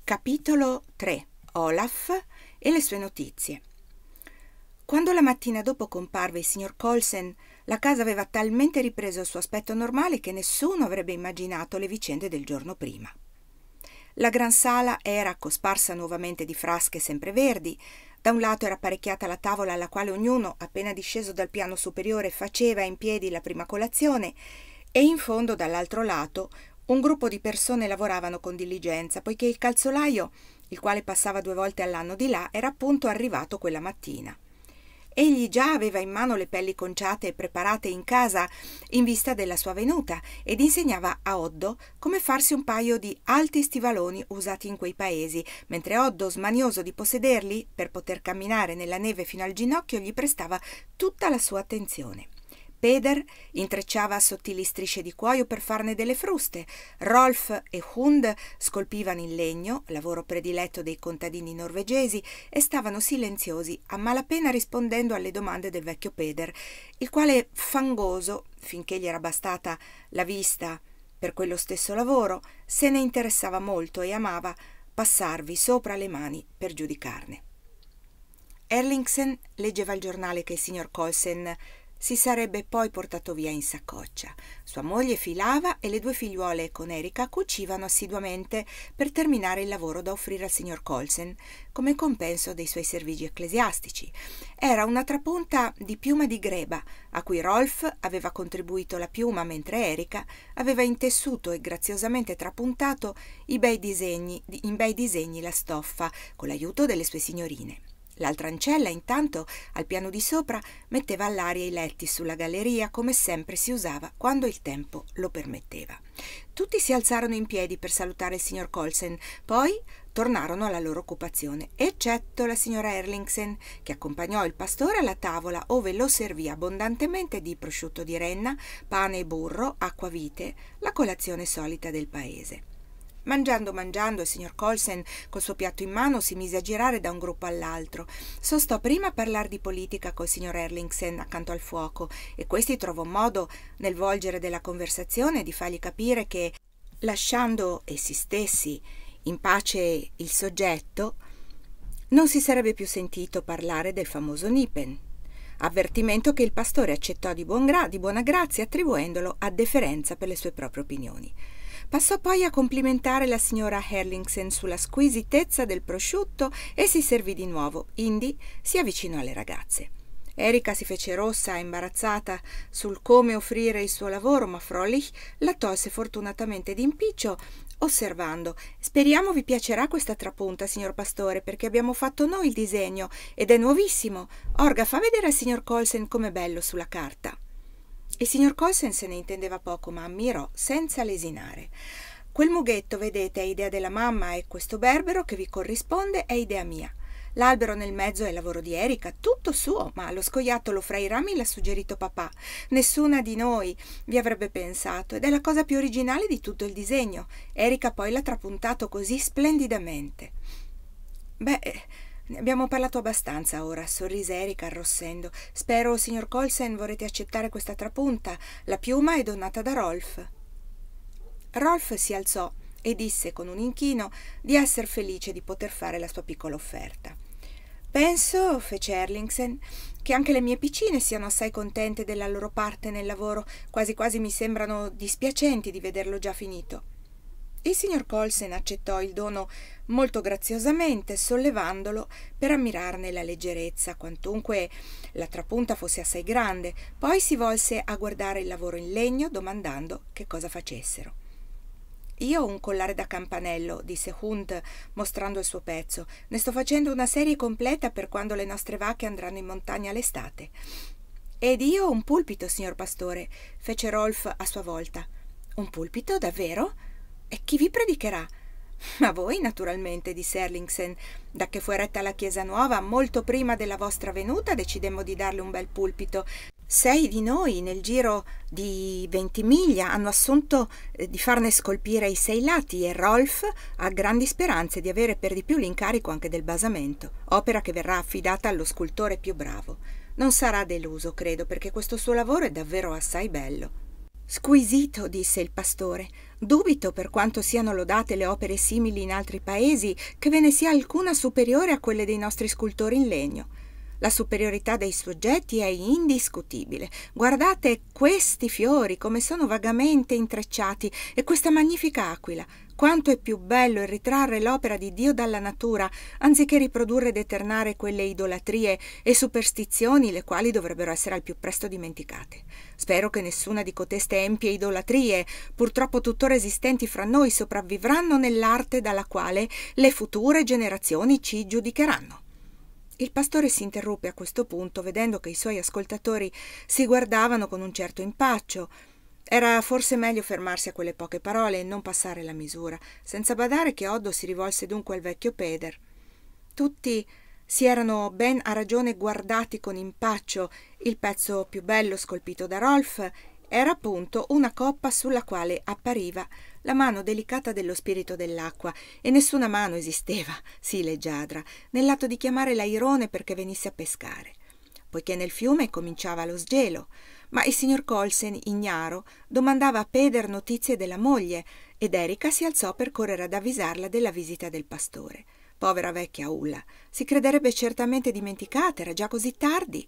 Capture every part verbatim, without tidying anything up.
Capitolo tre. Olaf e le sue notizie. Quando la mattina dopo comparve il signor Colsen, la casa aveva talmente ripreso il suo aspetto normale che nessuno avrebbe immaginato le vicende del giorno prima. La gran sala era cosparsa nuovamente di frasche sempreverdi. Da un lato era apparecchiata la tavola alla quale ognuno, appena disceso dal piano superiore, faceva in piedi la prima colazione, e in fondo, dall'altro lato, un gruppo di persone lavoravano con diligenza, poiché il calzolaio, il quale passava due volte all'anno di là, era appunto arrivato quella mattina. Egli già aveva in mano le pelli conciate e preparate in casa in vista della sua venuta ed insegnava a Oddo come farsi un paio di alti stivaloni usati in quei paesi, mentre Oddo, smanioso di possederli per poter camminare nella neve fino al ginocchio, gli prestava tutta la sua attenzione. Peder intrecciava sottili strisce di cuoio per farne delle fruste. Rolf e Hund scolpivano in legno, lavoro prediletto dei contadini norvegesi, e stavano silenziosi, a malapena rispondendo alle domande del vecchio Peder, il quale, fangoso, finché gli era bastata la vista per quello stesso lavoro, se ne interessava molto e amava passarvi sopra le mani per giudicarne. Erlingsen leggeva il giornale che il signor Colsen si sarebbe poi portato via in saccoccia. Sua moglie filava e le due figliuole con Erika cucivano assiduamente per terminare il lavoro da offrire al signor Colsen come compenso dei suoi servigi ecclesiastici. Era una trapunta di piuma di greba, a cui Rolf aveva contribuito la piuma, mentre Erika aveva intessuto e graziosamente trapuntato i bei disegni, in bei disegni la stoffa, con l'aiuto delle sue signorine. L'altra ancella, intanto, al piano di sopra, metteva all'aria i letti sulla galleria, come sempre si usava quando il tempo lo permetteva. Tutti si alzarono in piedi per salutare il signor Colsen, poi tornarono alla loro occupazione, eccetto la signora Erlingsen, che accompagnò il pastore alla tavola, ove lo servì abbondantemente di prosciutto di renna, pane e burro, acquavite, la colazione solita del paese. Mangiando, mangiando, il signor Colsen, col suo piatto in mano, si mise a girare da un gruppo all'altro. Sostò prima a parlare di politica col signor Erlingsen accanto al fuoco, e questi trovò modo, nel volgere della conversazione, di fargli capire che, lasciando essi stessi in pace il soggetto, non si sarebbe più sentito parlare del famoso Nipen, avvertimento che il pastore accettò di, buon gra- di buona grazia, attribuendolo a deferenza per le sue proprie opinioni. Passò poi a complimentare la signora Erlingsen sulla squisitezza del prosciutto e si servì di nuovo, indi si avvicinò alle ragazze. Erika si fece rossa e imbarazzata sul come offrire il suo lavoro, ma Fröhlich la tolse fortunatamente d'impiccio, osservando: «Speriamo vi piacerà questa trapunta, signor pastore, perché abbiamo fatto noi il disegno ed è nuovissimo. Orga, fa vedere al signor Colsen com'è bello sulla carta». Il signor Colsen se ne intendeva poco, ma ammirò senza lesinare. «Quel mughetto, vedete, è idea della mamma, e questo berbero che vi corrisponde è idea mia. L'albero nel mezzo è lavoro di Erika, tutto suo, ma lo scoiattolo fra i rami l'ha suggerito papà. Nessuna di noi vi avrebbe pensato, ed è la cosa più originale di tutto il disegno. Erika poi l'ha trapuntato così splendidamente». «Beh, ne abbiamo parlato abbastanza ora», sorrise Erika arrossendo. «Spero, signor Colsen, vorrete accettare questa trapunta. La piuma è donata da Rolf». Rolf si alzò e disse con un inchino di esser felice di poter fare la sua piccola offerta. «Penso», fece Erlingsen, «che anche le mie piccine siano assai contente della loro parte nel lavoro. Quasi quasi mi sembrano dispiacenti di vederlo già finito». Il signor Colsen accettò il dono molto graziosamente, sollevandolo per ammirarne la leggerezza, quantunque la trapunta fosse assai grande. Poi si volse a guardare il lavoro in legno, domandando che cosa facessero. «Io ho un collare da campanello», disse Hund, mostrando il suo pezzo. «Ne sto facendo una serie completa per quando le nostre vacche andranno in montagna l'estate». «Ed io ho un pulpito, signor pastore», fece Rolf a sua volta. «Un pulpito, davvero? E chi vi predicherà?» «Ma voi, naturalmente», disse Erlingsen. «Da che fu eretta la chiesa nuova, molto prima della vostra venuta, decidemmo di darle un bel pulpito. Sei di noi, nel giro di venti miglia, hanno assunto eh, di farne scolpire i sei lati, e Rolf ha grandi speranze di avere per di più l'incarico anche del basamento, opera che verrà affidata allo scultore più bravo. Non sarà deluso, credo, perché questo suo lavoro è davvero assai bello». Squisito, disse il pastore. Dubito, per quanto siano lodate le opere simili in altri paesi, che ve ne sia alcuna superiore a quelle dei nostri scultori in legno. La superiorità dei soggetti è indiscutibile. Guardate questi fiori, come sono vagamente intrecciati, e questa magnifica aquila. Quanto è più bello il ritrarre l'opera di Dio dalla natura, anziché riprodurre ed eternare quelle idolatrie e superstizioni, le quali dovrebbero essere al più presto dimenticate. Spero che nessuna di coteste empie idolatrie, purtroppo tuttora esistenti fra noi, sopravvivranno nell'arte dalla quale le future generazioni ci giudicheranno. Il pastore si interruppe a questo punto, vedendo che i suoi ascoltatori si guardavano con un certo impaccio. Era forse meglio fermarsi a quelle poche parole e non passare la misura, senza badare che Oddo si rivolse dunque al vecchio Peder. Tutti si erano ben a ragione guardati con impaccio. Il pezzo più bello scolpito da Rolf era appunto una coppa sulla quale appariva la mano delicata dello spirito dell'acqua, e nessuna mano esisteva, sì leggiadra, nell'atto di chiamare l'airone perché venisse a pescare, poiché nel fiume cominciava lo sgelo. Ma il signor Colsen, ignaro, domandava a Peder notizie della moglie, ed Erika si alzò per correre ad avvisarla della visita del pastore. Povera vecchia Ulla, si crederebbe certamente dimenticata, era già così tardi.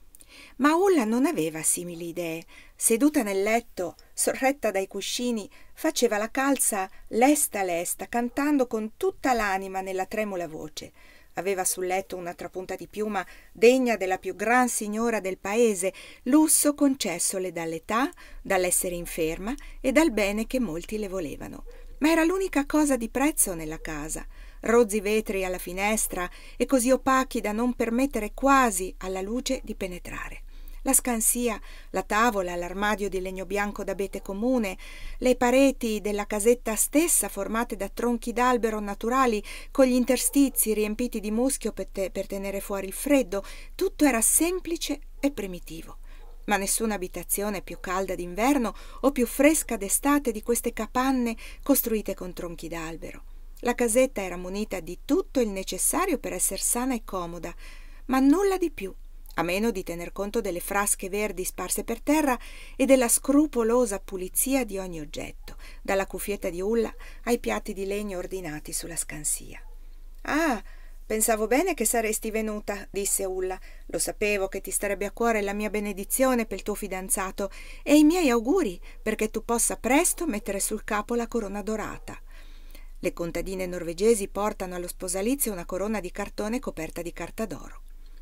Ma Ulla non aveva simili idee. Seduta nel letto, sorretta dai cuscini, faceva la calza lesta lesta, cantando con tutta l'anima nella tremula voce. Aveva sul letto una trapunta di piuma degna della più gran signora del paese, lusso concessole dall'età, dall'essere inferma e dal bene che molti le volevano. Ma era l'unica cosa di prezzo nella casa. Rozzi vetri alla finestra e così opachi da non permettere quasi alla luce di penetrare. La scansia, la tavola, l'armadio di legno bianco d'abete comune, le pareti della casetta stessa formate da tronchi d'albero naturali con gli interstizi riempiti di muschio per, te- per tenere fuori il freddo, tutto era semplice e primitivo. Ma nessuna abitazione più calda d'inverno o più fresca d'estate di queste capanne costruite con tronchi d'albero. La casetta era munita di tutto il necessario per essere sana e comoda, ma nulla di più, a meno di tener conto delle frasche verdi sparse per terra e della scrupolosa pulizia di ogni oggetto, dalla cuffietta di Ulla ai piatti di legno ordinati sulla scansia. «Ah, pensavo bene che saresti venuta», disse Ulla. «Lo sapevo che ti starebbe a cuore la mia benedizione per il tuo fidanzato e i miei auguri perché tu possa presto mettere sul capo la corona dorata. Le contadine norvegesi portano allo sposalizio una corona di cartone coperta di carta d'oro.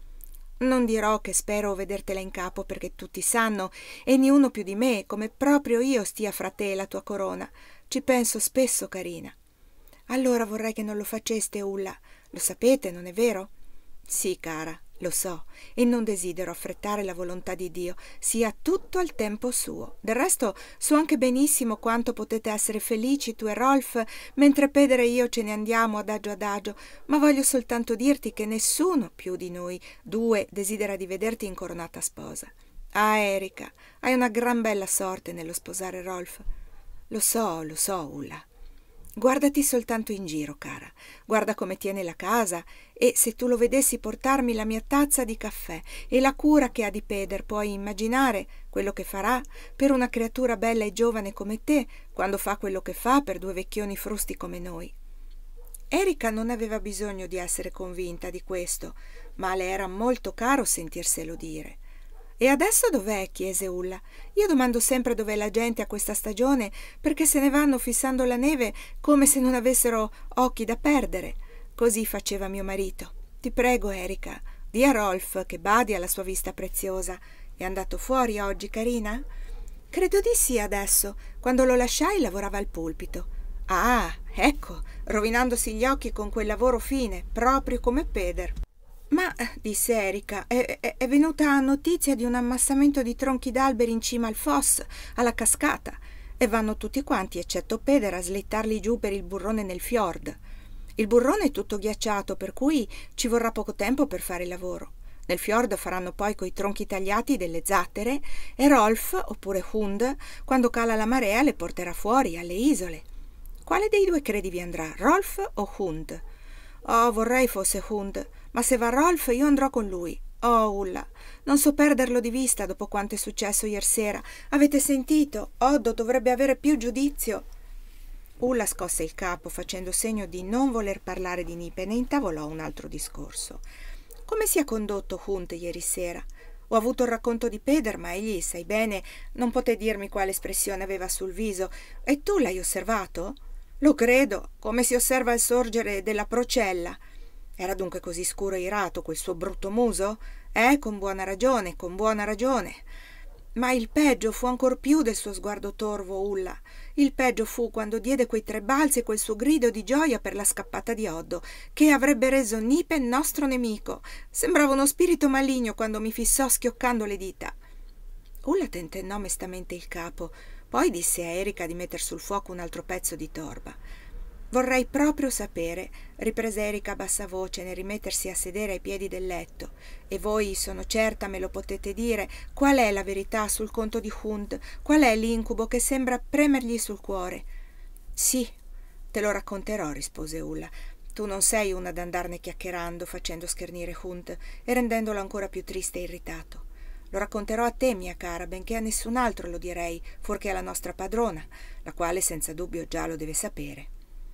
Non dirò che spero vedertela in capo perché tutti sanno, e niuno più di me, come proprio io stia fra te e la tua corona. Ci penso spesso, carina». «Allora vorrei che non lo faceste, Ulla. Lo sapete, non è vero?» «Sì, cara, lo so, e non desidero affrettare la volontà di Dio, sia tutto al tempo suo. Del resto so anche benissimo quanto potete essere felici tu e Rolf, mentre Peder e io ce ne andiamo adagio adagio, ma voglio soltanto dirti che nessuno più di noi due desidera di vederti incoronata sposa. Ah, Erika, hai una gran bella sorte nello sposare Rolf». «Lo so, lo so, Ulla. Guardati soltanto in giro, cara, guarda come tiene la casa, e se tu lo vedessi portarmi la mia tazza di caffè e la cura che ha di Peder, puoi immaginare quello che farà per una creatura bella e giovane come te, quando fa quello che fa per due vecchioni frusti come noi». Erika non aveva bisogno di essere convinta di questo, ma le era molto caro sentirselo dire. «E adesso dov'è?» chiese Ulla. «Io domando sempre dov'è la gente a questa stagione, perché se ne vanno fissando la neve come se non avessero occhi da perdere. Così faceva mio marito. Ti prego, Erika, di a Rolf che badi alla sua vista preziosa. È andato fuori oggi, carina?» «Credo di sì adesso. Quando lo lasciai lavorava al pulpito». «Ah, ecco, rovinandosi gli occhi con quel lavoro fine, proprio come Peder». «Ma», disse Erika, è, è, è venuta notizia di un ammassamento di tronchi d'alberi in cima al foss, alla cascata, e vanno tutti quanti, eccetto Peder, a slittarli giù per il burrone nel fiord. Il burrone è tutto ghiacciato, per cui ci vorrà poco tempo per fare il lavoro. Nel fiord faranno poi coi tronchi tagliati delle zattere, e Rolf, oppure Hund, quando cala la marea, le porterà fuori alle isole. Quale dei due credi vi andrà, Rolf o Hund?» «Oh, vorrei fosse Hund, ma se va Rolf io andrò con lui. Oh, Ulla, non so perderlo di vista dopo quanto è successo iersera. Avete sentito? Oddo dovrebbe avere più giudizio. Ulla scosse il capo facendo segno di non voler parlare di Nipen e intavolò un altro discorso. Come si è condotto Hunt ieri sera? Ho avuto il racconto di Peder, ma egli, sai bene, non poté dirmi quale espressione aveva sul viso. E tu l'hai osservato? Lo credo, come si osserva il sorgere della procella. Era dunque così scuro e irato quel suo brutto muso? Eh, con buona ragione, con buona ragione. Ma il peggio fu ancor più del suo sguardo torvo, Ulla. Il peggio fu quando diede quei tre balzi e quel suo grido di gioia per la scappata di Oddo, che avrebbe reso Nipen nostro nemico. Sembrava uno spirito maligno quando mi fissò schioccando le dita. Ulla tentennò mestamente il capo, poi disse a Erika di metter sul fuoco un altro pezzo di torba. Vorrei proprio sapere, riprese Erika a bassa voce nel rimettersi a sedere ai piedi del letto, e voi, sono certa, me lo potete dire, qual è la verità sul conto di Hunt, qual è l'incubo che sembra premergli sul cuore. Sì, te lo racconterò, rispose Ulla. Tu non sei una ad andarne chiacchierando, facendo schernire Hunt e rendendolo ancora più triste e irritato. Lo racconterò a te, mia cara, benché a nessun altro lo direi, fuorché alla nostra padrona, la quale senza dubbio già lo deve sapere.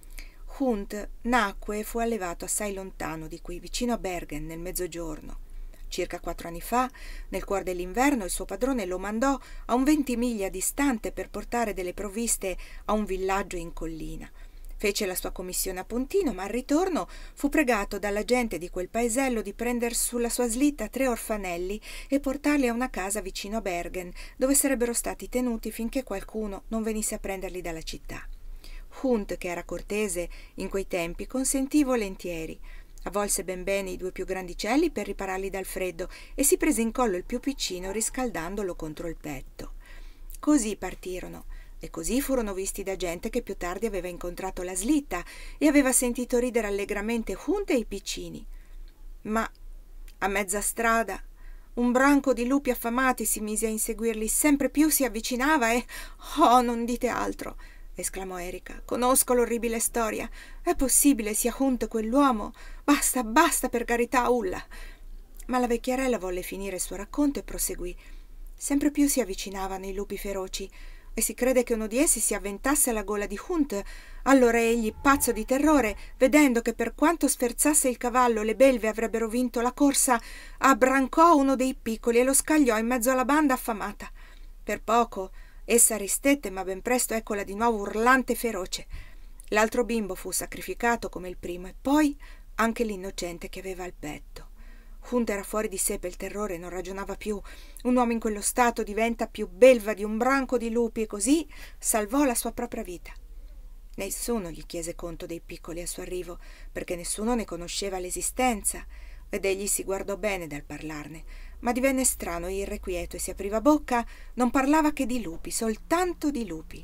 Hunt nacque e fu allevato assai lontano di qui, vicino a Bergen, nel mezzogiorno. Circa quattro anni fa, nel cuor dell'inverno, il suo padrone lo mandò a un venti miglia distante per portare delle provviste a un villaggio in collina. Fece la sua commissione a puntino, ma al ritorno fu pregato dalla gente di quel paesello di prender sulla sua slitta tre orfanelli e portarli a una casa vicino a Bergen, dove sarebbero stati tenuti finché qualcuno non venisse a prenderli dalla città. Hunt, che era cortese in quei tempi, consentì volentieri. Avvolse ben bene i due più grandicelli per ripararli dal freddo e si prese in collo il più piccino riscaldandolo contro il petto. Così partirono, e così furono visti da gente che più tardi aveva incontrato la slitta e aveva sentito ridere allegramente Hunt e i piccini. Ma a mezza strada un branco di lupi affamati si mise a inseguirli, sempre più si avvicinava e... «Oh, non dite altro!» esclamò Erika. «Conosco l'orribile storia. È possibile sia Hunt quell'uomo? Basta, basta, per carità, Ulla!» Ma la vecchierella volle finire il suo racconto e proseguì. Sempre più si avvicinavano i lupi feroci e si crede che uno di essi si avventasse alla gola di Hunt. Allora egli, pazzo di terrore, vedendo che per quanto sferzasse il cavallo le belve avrebbero vinto la corsa, abbrancò uno dei piccoli e lo scagliò in mezzo alla banda affamata. Per poco essa ristette, ma ben presto eccola di nuovo urlante e feroce. L'altro bimbo fu sacrificato come il primo e poi anche l'innocente che aveva al petto. Hunt era fuori di sé per il terrore, non ragionava più. Un uomo in quello stato diventa più belva di un branco di lupi e così salvò la sua propria vita. Nessuno gli chiese conto dei piccoli al suo arrivo, perché nessuno ne conosceva l'esistenza, ed egli si guardò bene dal parlarne, ma divenne strano e irrequieto e si apriva bocca, non parlava che di lupi, soltanto di lupi.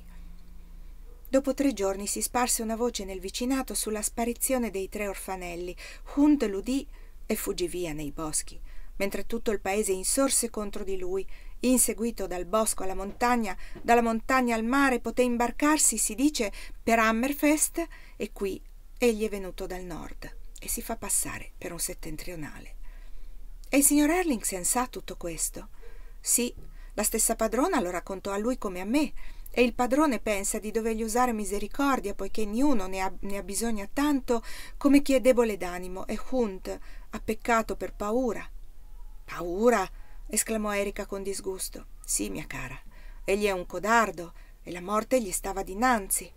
Dopo tre giorni si sparse una voce nel vicinato sulla sparizione dei tre orfanelli. Hunt l'udì e fuggì via nei boschi, mentre tutto il paese insorse contro di lui. Inseguito dal bosco alla montagna, dalla montagna al mare, poté imbarcarsi, si dice, per Hammerfest, e qui egli è venuto dal nord e si fa passare per un settentrionale. E il signor Erlingsen sa tutto questo? Sì, la stessa padrona lo raccontò a lui come a me, e il padrone pensa di dovergli usare misericordia, poiché niuno ne ha, ne ha bisogno tanto come chi è debole d'animo, e Hunt ha peccato per paura. «Paura?» esclamò Erika con disgusto. «Sì, mia cara, egli è un codardo e la morte gli stava dinanzi».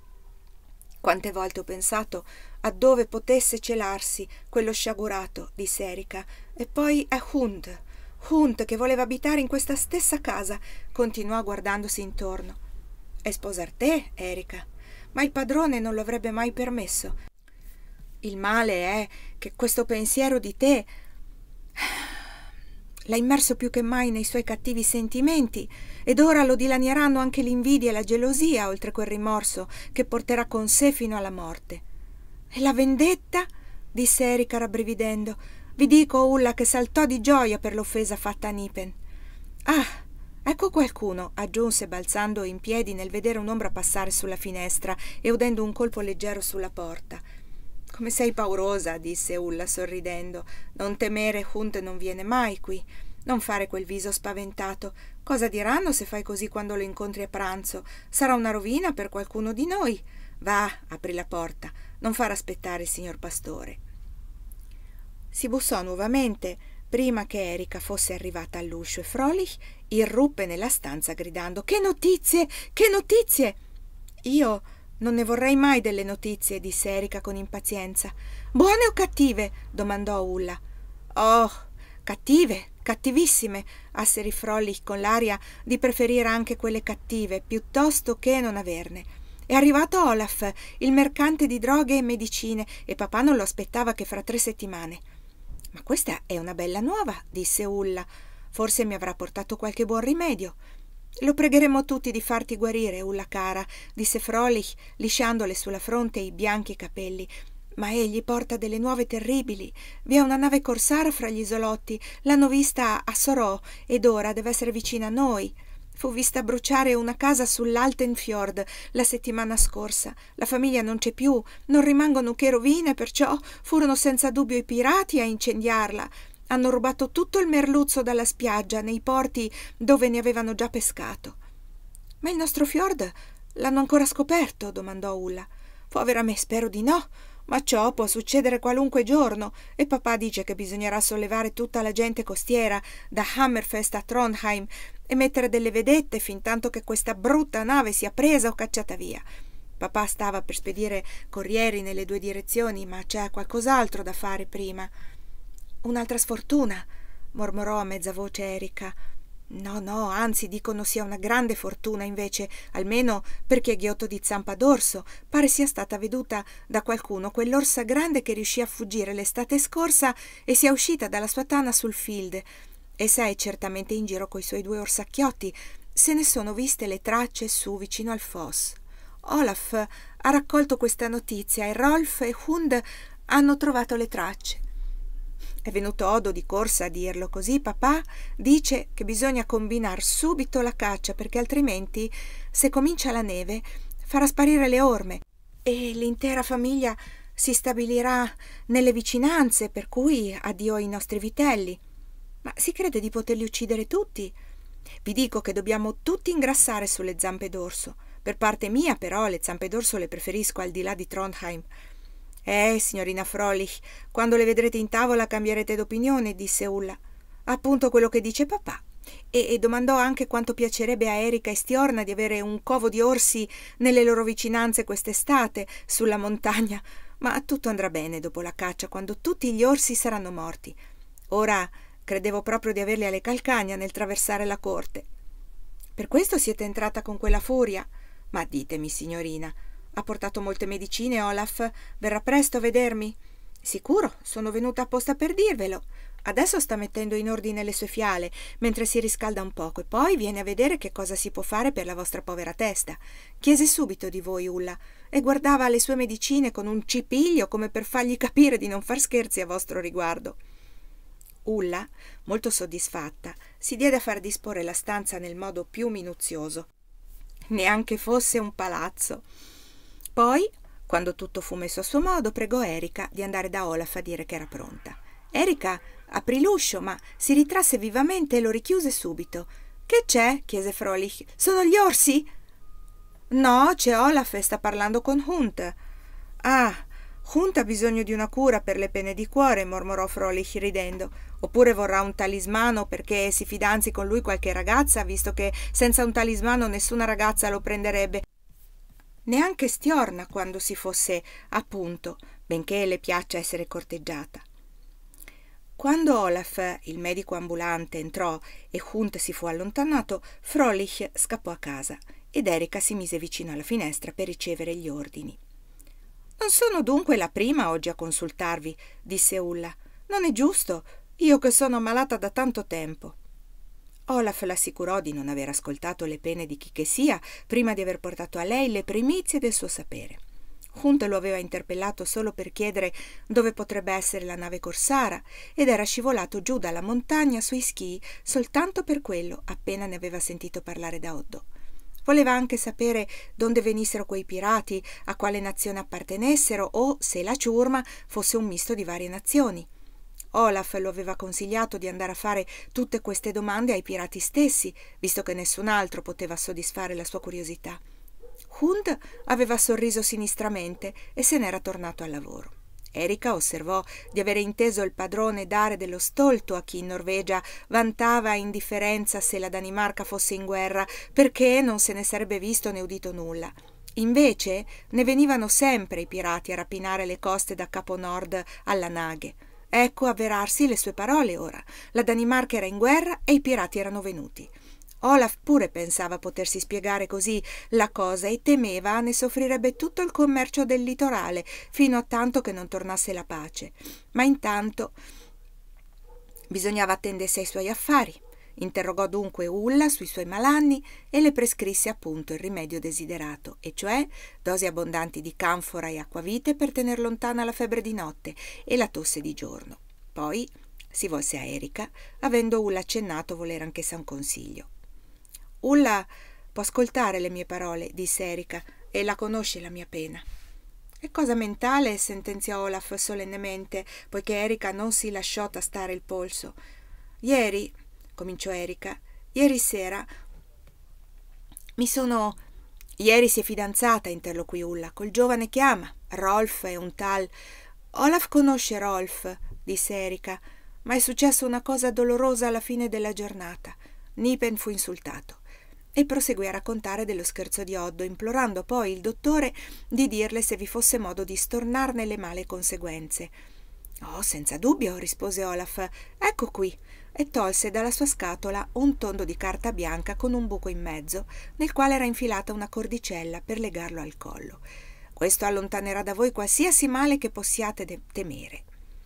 «Quante volte ho pensato a dove potesse celarsi quello sciagurato», disse Erika. «E poi è Hunt, Hunt che voleva abitare in questa stessa casa», continuò guardandosi intorno. «E sposar te, Erika? Ma il padrone non lo avrebbe mai permesso. Il male è che questo pensiero di te l'ha immerso più che mai nei suoi cattivi sentimenti, ed ora lo dilanieranno anche l'invidia e la gelosia, oltre quel rimorso che porterà con sé fino alla morte». «E la vendetta?» disse Erika rabbrividendo. «Vi dico, Ulla, che saltò di gioia per l'offesa fatta a Nipen». «Ah, ecco qualcuno», aggiunse balzando in piedi nel vedere un'ombra passare sulla finestra e udendo un colpo leggero sulla porta. «Come sei paurosa», disse Ulla sorridendo. «Non temere, Hunt non viene mai qui. Non fare quel viso spaventato. Cosa diranno se fai così quando lo incontri a pranzo? Sarà una rovina per qualcuno di noi. Va, apri la porta. Non far aspettare il signor pastore». Si bussò nuovamente prima che Erika fosse arrivata all'uscio e Fröhlich irruppe nella stanza gridando: «Che notizie! Che notizie!» «Io non ne vorrei mai delle notizie», disse Erika con impazienza. «Buone o cattive?» domandò Ulla. «Oh, cattive, cattivissime», asserì Fröhlich con l'aria di preferire anche quelle cattive piuttosto che non averne. «È arrivato Olaf, il mercante di droghe e medicine, e papà non lo aspettava che fra tre settimane». «Ma questa è una bella nuova», disse Ulla. «Forse mi avrà portato qualche buon rimedio». «Lo pregheremo tutti di farti guarire, Ulla cara», disse Fröhlich, lisciandole sulla fronte i bianchi capelli. «Ma egli porta delle nuove terribili. Vi è una nave corsara fra gli isolotti. L'hanno vista a Sorò ed ora deve essere vicina a noi. Fu vista bruciare una casa sull'Altenfjord la settimana scorsa. La famiglia non c'è più, non rimangono che rovine, perciò furono senza dubbio i pirati a incendiarla. Hanno rubato tutto il merluzzo dalla spiaggia nei porti dove ne avevano già pescato». «Ma il nostro fiord l'hanno ancora scoperto?» domandò Ulla. «Povera me, spero di no, ma ciò può succedere qualunque giorno, e papà dice che bisognerà sollevare tutta la gente costiera da Hammerfest a Trondheim e mettere delle vedette fin tanto che questa brutta nave sia presa o cacciata via. Papà stava per spedire corrieri nelle due direzioni, ma c'è qualcos'altro da fare prima». «Un'altra sfortuna», mormorò a mezza voce Erika. «No, no, anzi dicono sia una grande fortuna invece, almeno perché Ghiotto di Zampa d'Orso pare sia stata veduta da qualcuno quell'orsa grande che riuscì a fuggire l'estate scorsa e sia uscita dalla sua tana sul Field. E sei certamente in giro coi suoi due orsacchiotti. Se ne sono viste le tracce su vicino al Foss. Olaf ha raccolto questa notizia e Rolf e Hund hanno trovato le tracce. È venuto Odo di corsa a dirlo, così papà dice che bisogna combinar subito la caccia, perché altrimenti, se comincia la neve, farà sparire le orme e l'intera famiglia si stabilirà nelle vicinanze, per cui addio ai nostri vitelli. Ma si crede di poterli uccidere tutti? Vi dico che dobbiamo tutti ingrassare sulle zampe d'orso. Per parte mia, però, le zampe d'orso le preferisco al di là di Trondheim». «Eh, signorina Fröhlich, quando le vedrete in tavola cambierete d'opinione», disse Ulla. «Appunto quello che dice papà». E, e domandò anche quanto piacerebbe a Erika e Stiorna di avere un covo di orsi nelle loro vicinanze quest'estate, sulla montagna. Ma tutto andrà bene dopo la caccia, quando tutti gli orsi saranno morti. Ora credevo proprio di averli alle calcagna nel traversare la corte». «Per questo siete entrata con quella furia?» «Ma ditemi, signorina, ha portato molte medicine Olaf? Verrà presto a vedermi?» «Sicuro, sono venuta apposta per dirvelo. Adesso sta mettendo in ordine le sue fiale mentre si riscalda un poco e poi viene a vedere che cosa si può fare per la vostra povera testa. Chiese subito di voi Ulla e guardava le sue medicine con un cipiglio come per fargli capire di non far scherzi a vostro riguardo». Ulla, molto soddisfatta, si diede a far disporre la stanza nel modo più minuzioso. Neanche fosse un palazzo. Poi, quando tutto fu messo a suo modo, pregò Erika di andare da Olaf a dire che era pronta. Erika aprì l'uscio, ma si ritrasse vivamente e lo richiuse subito. «Che c'è?» chiese Fröhlich. «Sono gli orsi?» «No, c'è Olaf e sta parlando con Hunt». «Ah, Hunt ha bisogno di una cura per le pene di cuore», mormorò Fröhlich ridendo. «Oppure vorrà un talismano perché si fidanzi con lui qualche ragazza, visto che senza un talismano nessuna ragazza lo prenderebbe. Neanche Stiorna quando si fosse a punto, benché le piaccia essere corteggiata». Quando Olaf, il medico ambulante, entrò e Hunt si fu allontanato, Fröhlich scappò a casa ed Erika si mise vicino alla finestra per ricevere gli ordini. «Non sono dunque la prima oggi a consultarvi», disse Ulla. «Non è giusto, io che sono ammalata da tanto tempo». Olaf l'assicurò di non aver ascoltato le pene di chi che sia prima di aver portato a lei le primizie del suo sapere. Hunt lo aveva interpellato solo per chiedere dove potrebbe essere la nave corsara ed era scivolato giù dalla montagna sui schi soltanto per quello, appena ne aveva sentito parlare da Oddo. Voleva anche sapere dove venissero quei pirati, a quale nazione appartenessero o se la ciurma fosse un misto di varie nazioni. Olaf lo aveva consigliato di andare a fare tutte queste domande ai pirati stessi, visto che nessun altro poteva soddisfare la sua curiosità. Hund aveva sorriso sinistramente e se n'era tornato al lavoro. Erika osservò di avere inteso il padrone dare dello stolto a chi in Norvegia vantava indifferenza se la Danimarca fosse in guerra, perché non se ne sarebbe visto né udito nulla. Invece ne venivano sempre i pirati a rapinare le coste da Capo Nord alla Naghe. Ecco avverarsi le sue parole ora. La Danimarca era in guerra e i pirati erano venuti. Olaf pure pensava potersi spiegare così la cosa e temeva ne soffrirebbe tutto il commercio del litorale fino a tanto che non tornasse la pace. Ma intanto bisognava attendersi ai suoi affari. Interrogò dunque Ulla sui suoi malanni e le prescrisse appunto il rimedio desiderato, e cioè dosi abbondanti di canfora e acquavite per tener lontana la febbre di notte e la tosse di giorno. Poi si volse a Erika, avendo Ulla accennato volere anch'essa un consiglio. «Ulla può ascoltare le mie parole», disse Erika, «e la conosce la mia pena». «È cosa mentale», sentenziò Olaf solennemente, poiché Erika non si lasciò tastare il polso. «Ieri», cominciò Erika, «ieri sera mi sono...» «Ieri si è fidanzata», interloquì Ulla, «col giovane che ama, Rolf è un tal...» «Olaf conosce Rolf», disse Erika, «ma è successa una cosa dolorosa alla fine della giornata. Nipen fu insultato». E proseguì a raccontare dello scherzo di Oddo, implorando poi il dottore di dirle se vi fosse modo di stornarne le male conseguenze. «Oh, senza dubbio», rispose Olaf, «ecco qui», e tolse dalla sua scatola un tondo di carta bianca con un buco in mezzo, nel quale era infilata una cordicella per legarlo al collo. «Questo allontanerà da voi qualsiasi male che possiate de- temere».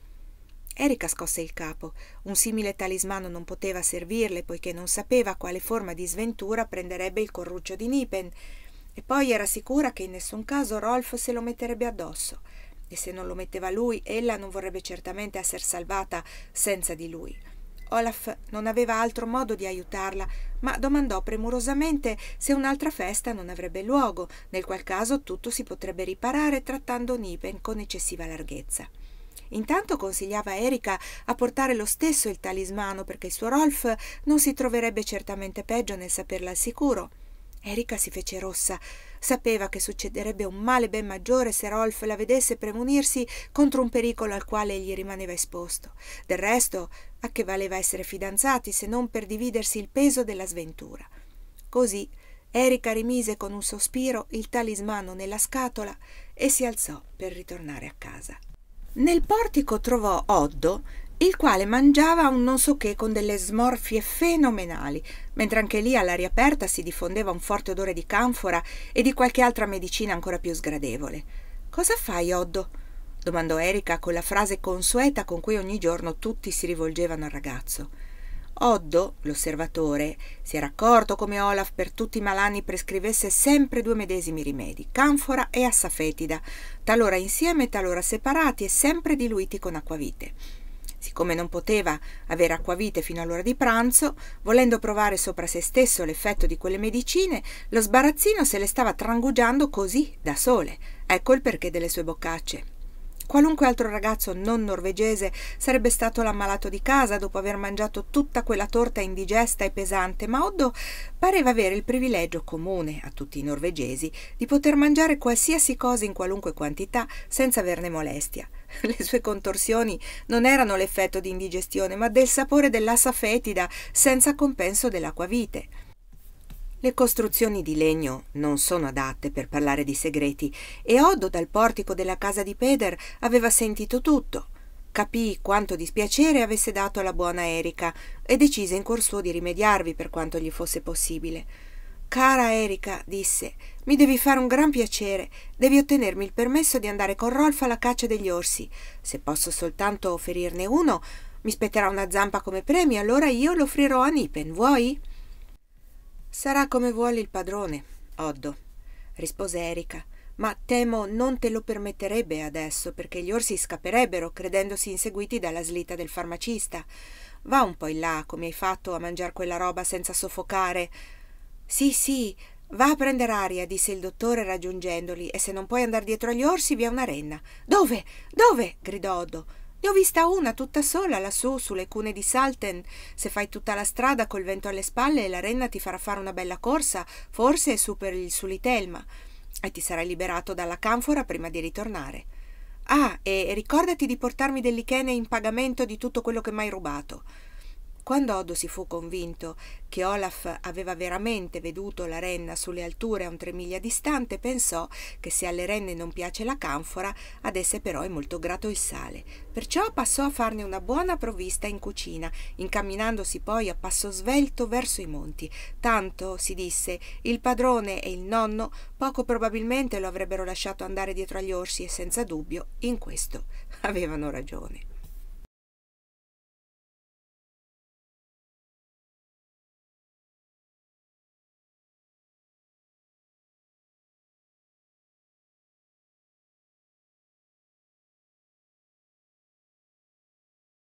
Erika scosse il capo. Un simile talismano non poteva servirle, poiché non sapeva quale forma di sventura prenderebbe il corruccio di Nipen, e poi era sicura che in nessun caso Rolf se lo metterebbe addosso, e se non lo metteva lui, ella non vorrebbe certamente esser salvata senza di lui. Olaf non aveva altro modo di aiutarla, ma domandò premurosamente se un'altra festa non avrebbe luogo, nel qual caso tutto si potrebbe riparare trattando Nipen con eccessiva larghezza. Intanto consigliava a Erika a portare lo stesso il talismano, perché il suo Rolf non si troverebbe certamente peggio nel saperla al sicuro. Erika si fece rossa. Sapeva che succederebbe un male ben maggiore se Rolf la vedesse premunirsi contro un pericolo al quale egli rimaneva esposto. Del resto, a che valeva essere fidanzati se non per dividersi il peso della sventura? Così Erika rimise con un sospiro il talismano nella scatola e si alzò per ritornare a casa. Nel portico trovò Oddo, il quale mangiava un non so che con delle smorfie fenomenali, mentre anche lì all'aria aperta si diffondeva un forte odore di canfora e di qualche altra medicina ancora più sgradevole. «Cosa fai, Oddo?» domandò Erika con la frase consueta con cui ogni giorno tutti si rivolgevano al ragazzo. Oddo, l'osservatore, si era accorto come Olaf per tutti i malanni prescrivesse sempre due medesimi rimedi, canfora e assafetida, talora insieme, talora separati e sempre diluiti con acquavite. Siccome non poteva avere acquavite fino all'ora di pranzo, volendo provare sopra se stesso l'effetto di quelle medicine, lo sbarazzino se le stava trangugiando così, da sole. Ecco il perché delle sue boccacce. Qualunque altro ragazzo non norvegese sarebbe stato l'ammalato di casa dopo aver mangiato tutta quella torta indigesta e pesante, ma Oddo pareva avere il privilegio comune a tutti i norvegesi di poter mangiare qualsiasi cosa in qualunque quantità senza averne molestia. Le sue contorsioni non erano l'effetto di indigestione, ma del sapore dell'assa fetida senza compenso dell'acquavite. Le costruzioni di legno non sono adatte per parlare di segreti, e Oddo dal portico della casa di Peder aveva sentito tutto. Capì quanto dispiacere avesse dato alla buona Erika e decise in cuor suo di rimediarvi per quanto gli fosse possibile. «Cara Erika», disse, «mi devi fare un gran piacere. Devi ottenermi il permesso di andare con Rolf alla caccia degli orsi. Se posso soltanto ferirne uno, mi spetterà una zampa come premio, allora io lo offrirò a Nipen. Vuoi?» «Sarà come vuole il padrone, Oddo», rispose Erika, «ma temo non te lo permetterebbe adesso, perché gli orsi scapperebbero credendosi inseguiti dalla slitta del farmacista. Va un po' in là, come hai fatto, a mangiar quella roba senza soffocare». «Sì, sì», Va a prendere aria, disse il dottore raggiungendoli, e se non puoi andare dietro agli orsi vi è una renna. Dove? Dove? Gridò Odo. Ne ho vista una tutta sola lassù sulle cune di Salten. Se fai tutta la strada col vento alle spalle, la renna ti farà fare una bella corsa, forse su per il Sulitelma, e ti sarai liberato dalla canfora prima di ritornare. Ah, e ricordati di portarmi del lichene in pagamento di tutto quello che m'hai rubato. Quando Odo si fu convinto che Olaf aveva veramente veduto la renna sulle alture a un tre miglia distante, pensò che se alle renne non piace la canfora, ad esse però è molto grato il sale. Perciò passò a farne una buona provvista in cucina, incamminandosi poi a passo svelto verso i monti. Tanto, si disse, il padrone e il nonno poco probabilmente lo avrebbero lasciato andare dietro agli orsi, e senza dubbio in questo avevano ragione.